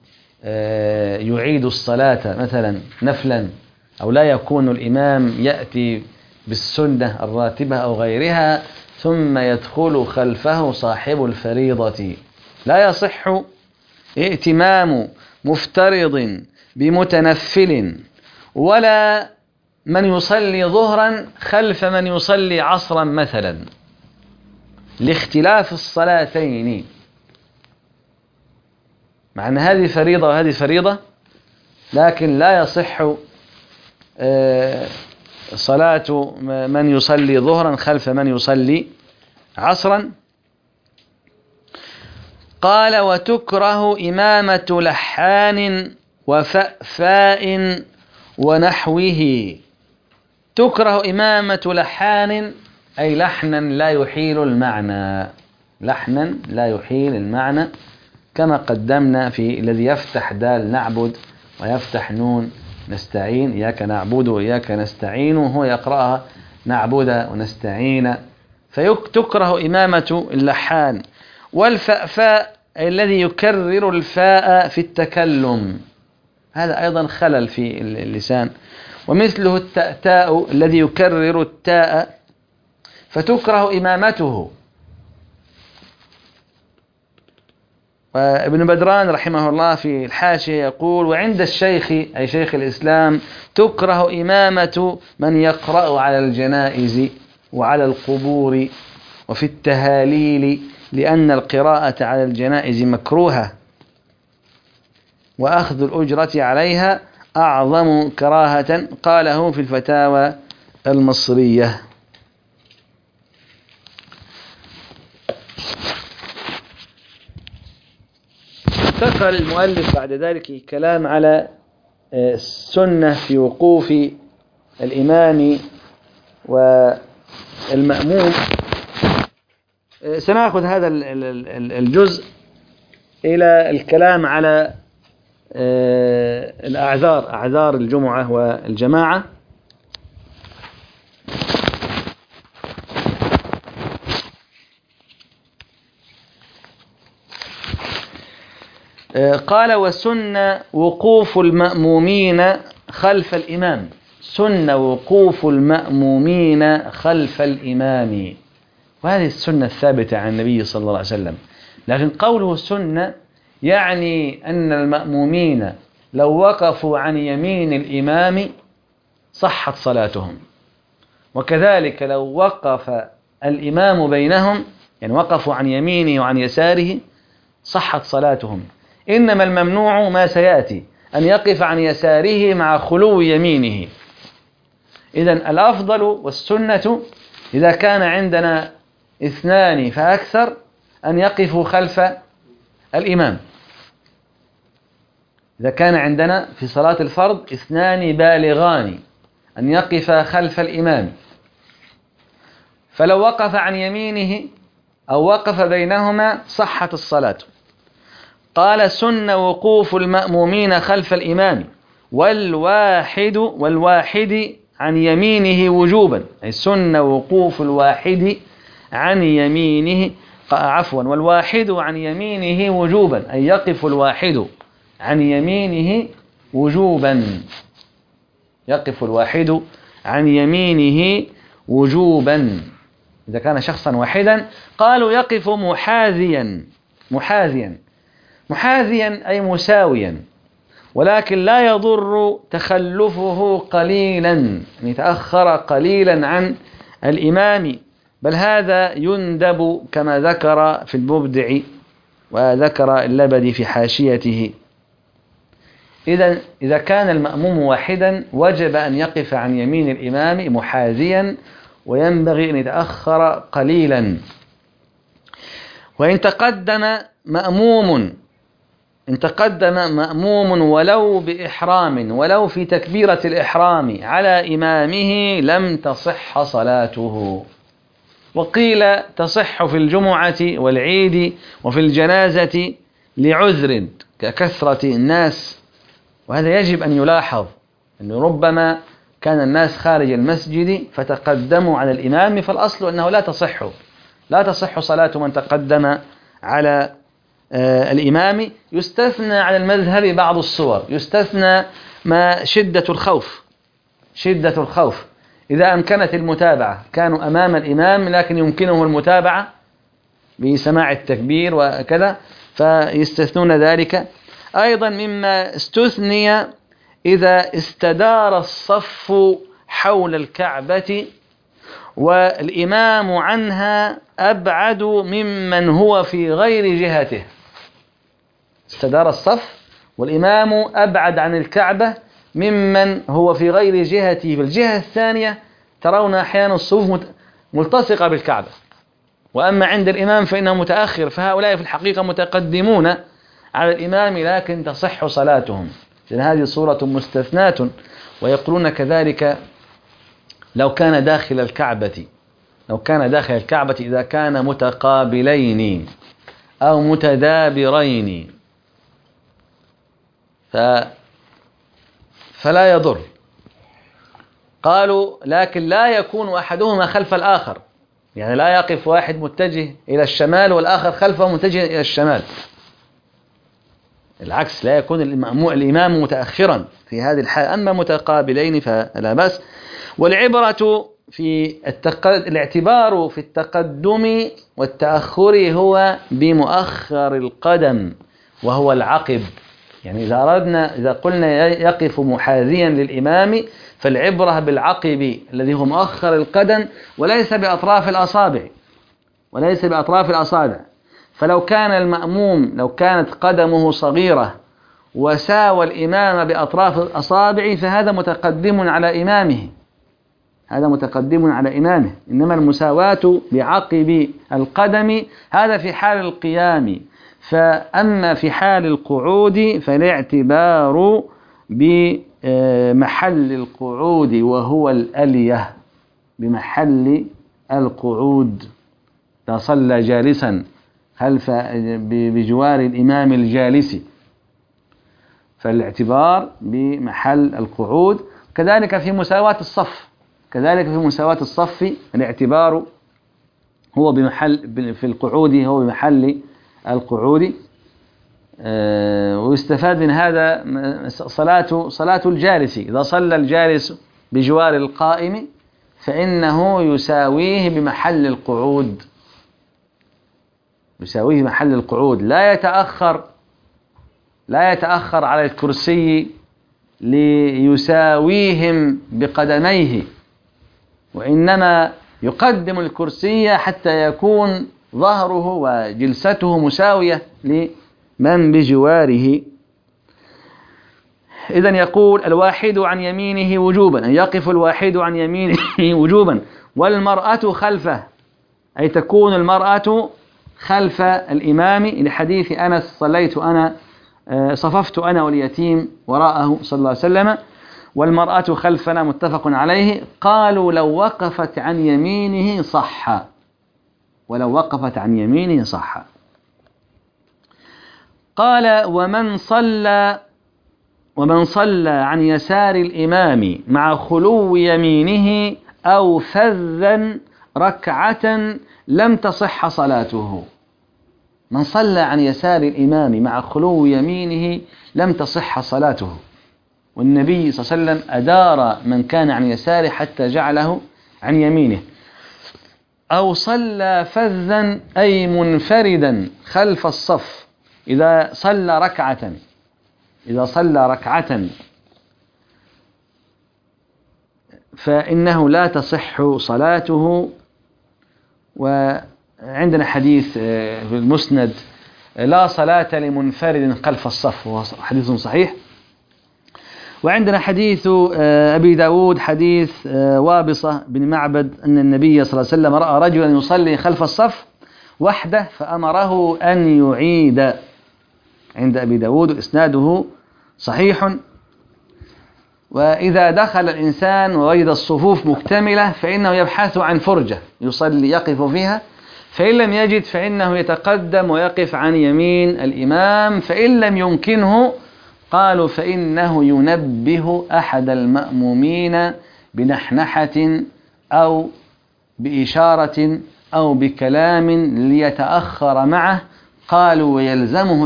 يعيد الصلاة مثلا نفلا، أو لا يكون الإمام يأتي بالسنة الراتبة أو غيرها ثم يدخل خلفه صاحب الفريضة. لا يصح ائتمام مفترض بمتنفل، ولا من يصلي ظهرا خلف من يصلي عصرا مثلا، لاختلاف الصلاتين، مع أن هذه فريضة وهذه فريضة، لكن لا يصح صلاة من يصلي ظهرا خلف من يصلي عصرا. قال: وتكره إمامة لحان وفأفاء ونحوه. تكره إمامة لحان أي لحنا لا يحيل المعنى، لحنا لا يحيل المعنى، كما قدمنا في الذي يفتح دال نعبد ويفتح نون نستعين، إياك نعبد وإياك نستعين، وهو يقرأها نعبد ونستعين. فتكره إمامة اللحان. والفأفاء الذي يكرر الفاء في التكلم، هذا أيضا خلل في اللسان. ومثله التأتاء الذي يكرر التاء، فتكره إمامته. وابن بدران رحمه الله في الحاشية يقول: وعند الشيخ أي شيخ الإسلام تكره إمامة من يقرأ على الجنائز وعلى القبور وفي التهاليل، لأن القراءة على الجنائز مكروهة، وأخذ الأجرة عليها أعظم كراهة. قاله في الفتاوى المصرية. انتقل المؤلف بعد ذلك الكلام على السنة في وقوف الإمام والمأموم. سنأخذ هذا الجزء إلى الكلام على الأعذار، أعذار الجمعة والجماعة. قال: وسن وقوف المأمومين خلف الإمام. سن وقوف المأمومين خلف الإمام، وهذه السنة الثابتة عن النبي صلى الله عليه وسلم. لكن قوله سنة يعني أن المأمومين لو وقفوا عن يمين الإمام صحت صلاتهم، وكذلك لو وقف الإمام بينهم، يعني وقفوا عن يمينه وعن يساره، صحت صلاتهم. إنما الممنوع ما سيأتي، أن يقف عن يساره مع خلو يمينه. إذن الأفضل والسنة إذا كان عندنا اثنان فأكثر أن يقفوا خلف الإمام. إذا كان عندنا في صلاة الفرض اثنان بالغان أن يقف خلف الإمام، فلو وقف عن يمينه أو وقف بينهما صحت الصلاة. قال: سن وقوف المأمومين خلف الإمام والواحد عن يمينه وجوبا، أي سن وقوف الواحد عن يمينه، والواحد عن يمينه وجوبا، أي يقف الواحد عن يمينه وجوبا، يقف الواحد عن يمينه وجوبا إذا كان شخصا واحدا. قالوا: يقف محاذيا أي مساويا، ولكن لا يضر تخلفه قليلا، أن يتأخر قليلا عن الإمام، بل هذا يندب كما ذكر في المبدع وذكر اللبدي في حاشيته. إذا كان المأموم واحدا وجب أن يقف عن يمين الإمام محاذيا، وينبغي أن يتأخر قليلا. وإن تقدم مأموم ولو بإحرام ولو في تكبيرة الإحرام على إمامه لم تصح صلاته. وقيل تصح في الجمعة والعيد وفي الجنازة لعذر ككثرة الناس. وهذا يجب أن يلاحظ، أنه ربما كان الناس خارج المسجد فتقدموا على الإمام، فالأصل أنه لا تصح صلاة من تقدم على الإمام. يستثنى على المذهب بعض الصور، يستثنى ما شدة الخوف إذا أمكنت المتابعة، كانوا أمام الإمام لكن يمكنه المتابعة بسماع التكبير وكذا، فيستثنون ذلك. أيضا مما استثني إذا استدار الصف حول الكعبة والإمام عنها أبعد ممن هو في غير جهته. استدار الصف والإمام أبعد عن الكعبة ممن هو في غير جهته. في الجهة الثانية ترون أحيانا الصفوف ملتصقة بالكعبة، وأما عند الإمام فإنه متأخر، فهؤلاء في الحقيقة متقدمون على الإمام لكن تصح صلاتهم. إذن هذه صورة مستثناة. ويقولون كذلك لو كان داخل الكعبة إذا كان متقابلين أو متدابرين فلا يضر. قالوا لكن لا يكون أحدهما خلف الآخر، يعني لا يقف واحد متجه إلى الشمال والآخر خلفه متجه إلى الشمال، العكس، لا يكون الإمام متأخرا في هذه الحالة. أما متقابلين فلا بأس. والعبرة في الاعتبار في التقدم والتأخر هو بمؤخر القدم وهو العقب. يعني إذا قلنا يقف محاذيا للإمام فالعبرة بالعقب الذي هو مؤخر القدم وليس بأطراف الأصابع. فلو كان المأموم لو كانت قدمه صغيرة وساوى الإمام بأطراف الأصابع فهذا متقدم على إمامه، إنما المساواة بعقب القدم هذا في حال القيام. فأما في حال القعود فالاعتبار بمحل القعود وهو الألية، بمحل القعود. إذا صلى جالسا بجوار الإمام الجالس فالاعتبار بمحل القعود. كذلك في مساواة الصف الاعتبار هو في القعود هو بمحل القعود. ويستفاد من هذا صلاة الجالس. إذا صلى الجالس بجوار القائم فإنه يساويه بمحل القعود، لا يتأخر على الكرسي ليساويهم بقدميه، وإنما يقدم الكرسي حتى يكون ظهره وجلسته مساوية لمن بجواره. إذن يقول الواحد عن يمينه وجوبا، أن يقف الواحد عن يمينه وجوبا، والمرأة خلفه، أي تكون المرأة خلف الإمام، لحديث أنس صففت أنا واليتيم وراءه صلى الله عليه وسلم والمرأة خلفنا، متفق عليه. قالوا لو وقفت عن يمينه صح. قال ومن صلى عن يسار الإمام مع خلو يمينه أو فذا ركعة لم تصح صلاته. من صلى عن يسار الإمام مع خلو يمينه لم تصح صلاته. والنبي صلى الله عليه وسلم أدار من كان عن يساره حتى جعله عن يمينه. أو صلى فذا أي منفردا خلف الصف، إذا صلى ركعة فإنه لا تصح صلاته. وعندنا حديث في المسند لا صلاة لمنفرد خلف الصف، وهو حديث صحيح. وعندنا حديث أبي داود، حديث وابصة بن معبد أن النبي صلى الله عليه وسلم رأى رجلا يصلي خلف الصف وحده فأمره أن يعيد، عند أبي داود إسناده صحيح. وإذا دخل الإنسان ووجد الصفوف مكتملة فإنه يبحث عن فرجة يصلي يقف فيها، فإن لم يجد فإنه يتقدم ويقف عن يمين الإمام، فإن لم يمكنه قالوا فإنه ينبه أحد المأمومين بنحنحة أو بإشارة أو بكلام ليتأخر معه. قالوا ويلزمه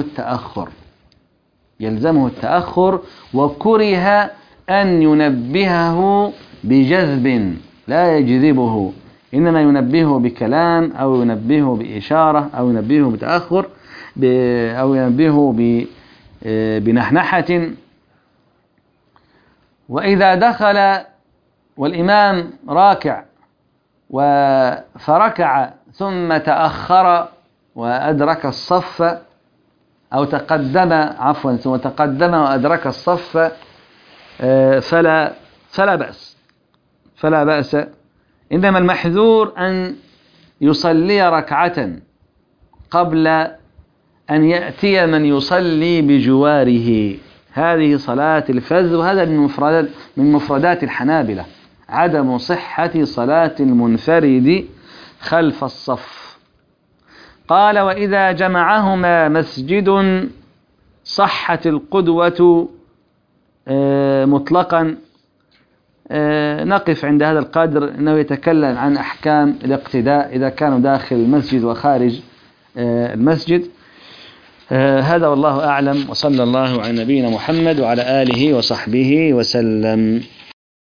التأخر، وكره أن ينبهه بجذب لا يجذبه، إنما ينبهه بكلام أو ينبهه بإشارة أو ينبهه بتأخر أو ينبهه بنحنحة. وإذا دخل والإمام راكع فركع ثم تأخر وأدرك الصف أو ثم تقدم وأدرك الصف فلا بأس. إنما المحذور أن يصلي ركعة قبل أن يأتي من يصلي بجواره، هذه صلاة الفذ، وهذا من مفردات الحنابلة عدم صحة صلاة المنفرد خلف الصف. قال وإذا جمعهما مسجد صحت القدوة مطلقا. نقف عند هذا القدر، إنه يتكلم عن أحكام الاقتداء إذا كانوا داخل المسجد وخارج المسجد. هذا والله أعلم، وصلى الله على نبينا محمد وعلى آله وصحبه وسلم.